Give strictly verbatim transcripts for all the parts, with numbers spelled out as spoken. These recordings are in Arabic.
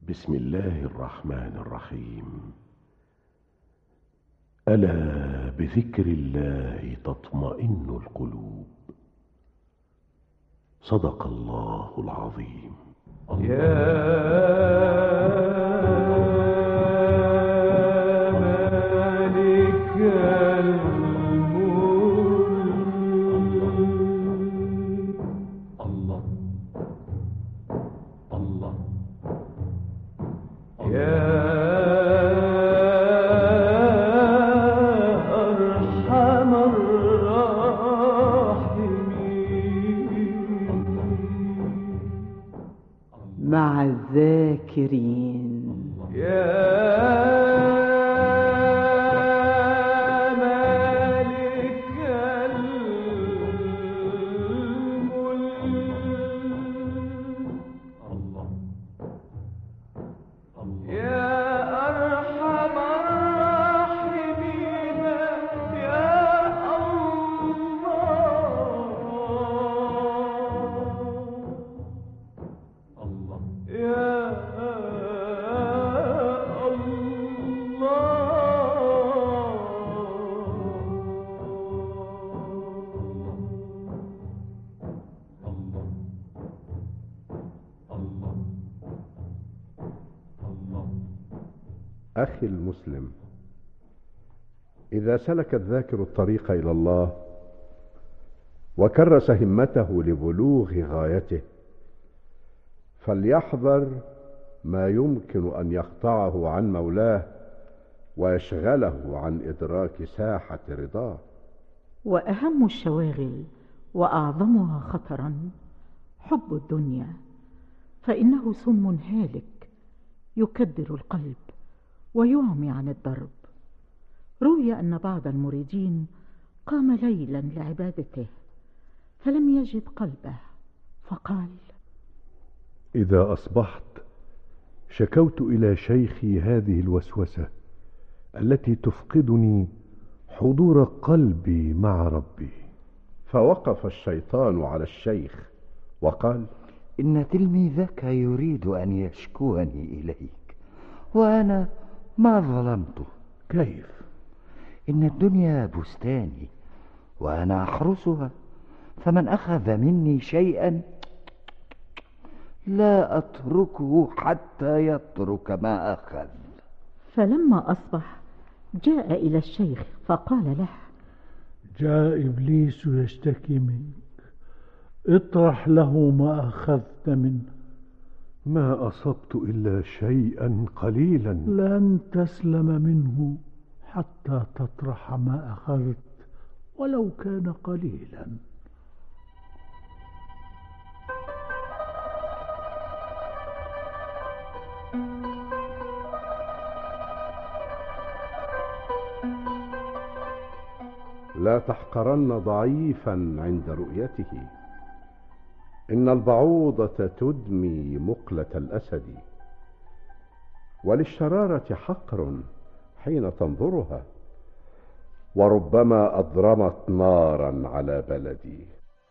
بسم الله الرحمن الرحيم. ألا بذكر الله تطمئن القلوب. صدق الله العظيم. يا مالك الملك. الله الله يا أرحم الراحمين. مع الذاكرين. يا أخي المسلم، إذا سلك الذاكر الطريق إلى الله وكرس همته لبلوغ غايته فليحذر ما يمكن أن يقطعه عن مولاه ويشغله عن إدراك ساحة رضاه. وأهم الشواغل وأعظمها خطرا حب الدنيا، فإنه سم هالك يكدر القلب ويعمي عن الدرب. روي أن بعض المريدين قام ليلا لعبادته فلم يجد قلبه، فقال: إذا أصبحت شكوت إلى شيخي هذه الوسوسة التي تفقدني حضور قلبي مع ربي. فوقف الشيطان على الشيخ وقال: إن تلميذك يريد أن يشكوني إليك وأنا ما ظلمته. كيف؟ إن الدنيا بستاني وأنا أحرسها، فمن أخذ مني شيئا لا أتركه حتى يترك ما أخذ. فلما أصبح جاء إلى الشيخ فقال له: جاء إبليس يشتكي منك، اطرح له ما أخذت منه. ما أصبت إلا شيئا قليلا. لن تسلم منه حتى تطرح ما أخذت ولو كان قليلا. لا تحقرن ضعيفا عند رؤيته، إن البعوضة تدمي مقلة الأسد، وللشرارة حقر حين تنظرها، وربما أضرمت نارا على بلدي.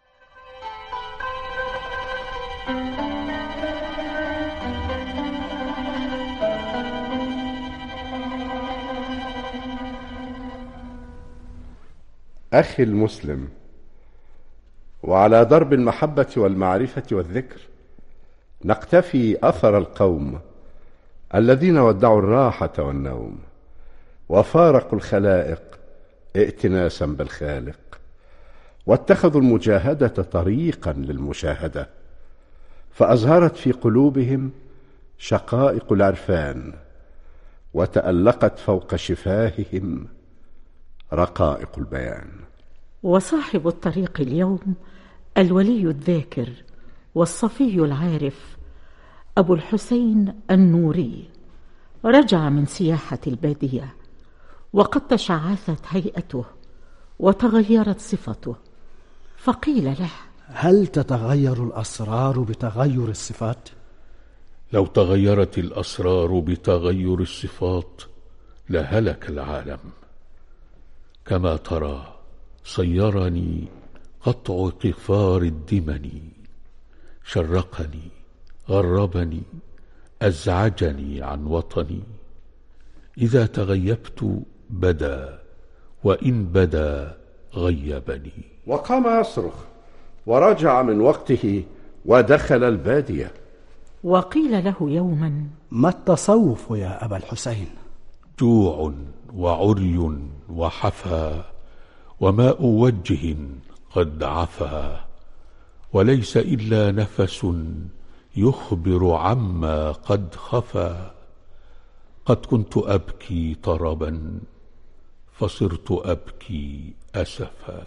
أخي المسلم، وعلى درب المحبة والمعرفة والذكر نقتفي أثر القوم الذين ودعوا الراحة والنوم وفارقوا الخلائق ائتناسا بالخالق، واتخذوا المجاهدة طريقا للمشاهدة، فأزهرت في قلوبهم شقائق العرفان، وتألقت فوق شفاههم رقائق البيان. وصاحب الطريق اليوم الولي الذاكر والصفي العارف أبو الحسين النوري، رجع من سياحة البادية وقد تشعثت هيئته وتغيرت صفته، فقيل له: هل تتغير الأسرار بتغير الصفات؟ لو تغيرت الأسرار بتغير الصفات لهلك العالم. كما ترى صيرني قطع قفار الدمن، شرقني غربني أزعجني عن وطني. إذا تغيبت بدا، وإن بدا غيبني. وقام يصرخ ورجع من وقته ودخل البادية. وقيل له يوما: ما التصوف يا أبا الحسين؟ جوع وعري وحفا، وماء وجه قد عفا، وليس إلا نفس يخبر عما قد خفا. قد كنت أبكي طربا، فصرت أبكي أسفا.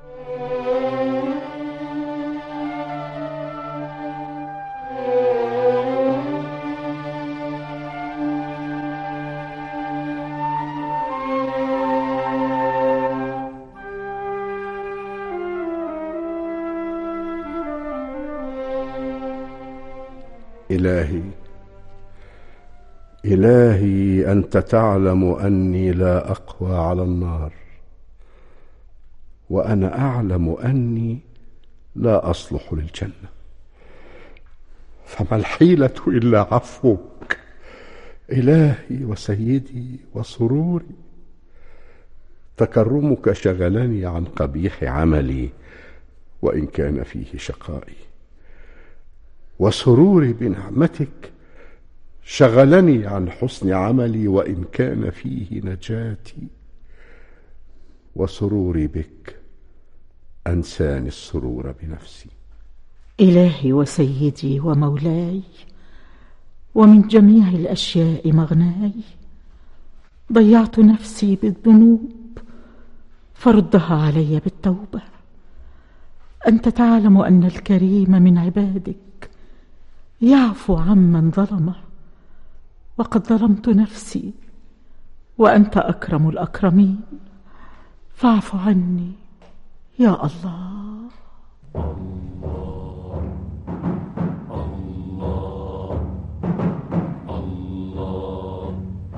إلهي إلهي أنت تعلم أني لا أقوى على النار، وأنا أعلم أني لا أصلح للجنة، فما الحيلة إلا عفوك إلهي وسيدي وسروري. تكرمك شغلني عن قبيح عملي وإن كان فيه شقائي، وسروري بنعمتك شغلني عن حسن عملي وإن كان فيه نجاتي، وسروري بك أنساني السرور بنفسي. إلهي وسيدي ومولاي، ومن جميع الأشياء مغناي، ضيعت نفسي بالذنوب فردها علي بالتوبة. أنت تعلم أن الكريم من عبادك يعفو عمن ظلمه، وقد ظلمت نفسي وأنت أكرم الأكرمين، فاعف عني يا الله. الله الله الله.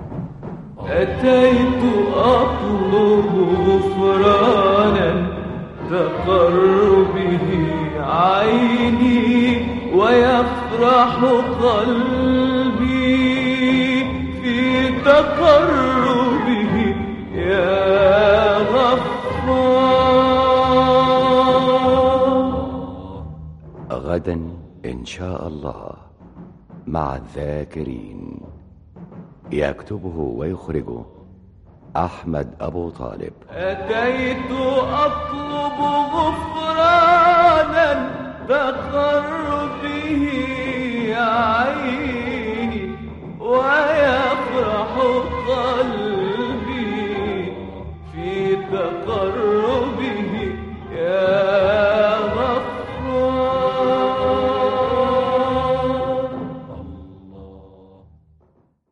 أتيت أطلب غفرانا تقر به عيني، ويفرح قلبي في تقربه يا غفار. غدا إن شاء الله مع الذاكرين. يكتبه ويخرجه أحمد أبو طالب. أتيت أطلب غفرانا تقر به عيني،